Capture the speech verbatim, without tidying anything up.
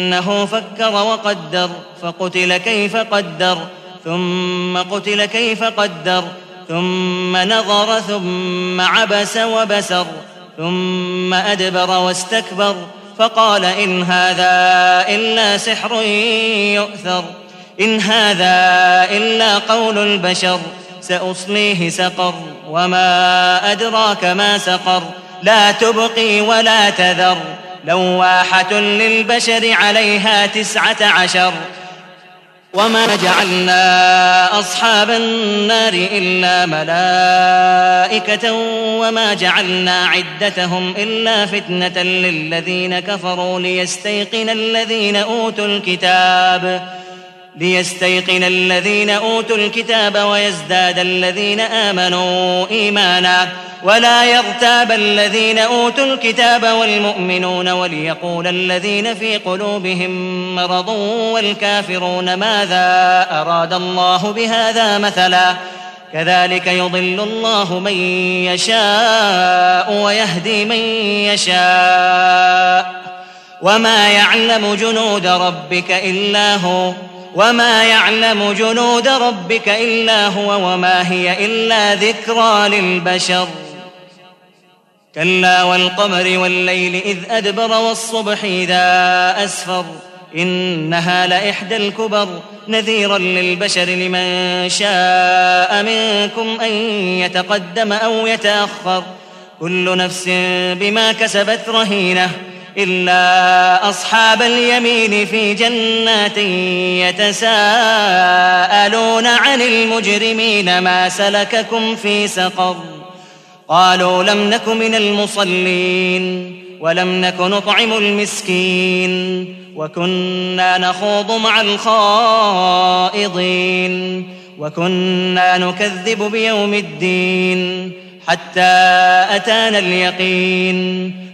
إنه فكر وقدر فقتل كيف قدر ثم قتل كيف قدر ثم نظر ثم عبس وبسر ثم أدبر واستكبر فقال إن هذا إلا سحر يؤثر إن هذا إلا قول البشر سأصليه سقر وما أدراك ما سقر لا تبقي ولا تذر لواحة للبشر عليها تسعة عشر وما جعلنا أصحاب النار إلا ملائكة وما جعلنا عدتهم إلا فتنة للذين كفروا ليستيقن الذين أوتوا الكتاب ليستيقن الذين أوتوا الكتاب ويزداد الذين آمنوا إيمانا ولا يرتاب الذين أوتوا الكتاب والمؤمنون وليقول الذين في قلوبهم مرض والكافرون ماذا أراد الله بهذا مثلا كذلك يضل الله من يشاء ويهدي من يشاء وما يعلم جنود ربك إلا هو وما يعلم جنود ربك إلا هو وما هي إلا ذكرى للبشر كلا والقمر والليل إذ أدبر والصبح إذا أسفر إنها لإحدى الكبر نذيرا للبشر لمن شاء منكم أن يتقدم أو يتأخر كل نفس بما كسبت رهينة إلا أصحاب اليمين في جنات يتساءلون عن المجرمين ما سلككم في سقر قالوا لم نك من المصلين ولم نك نطعم المسكين وكنا نخوض مع الخائضين وكنا نكذب بيوم الدين حتى أتانا اليقين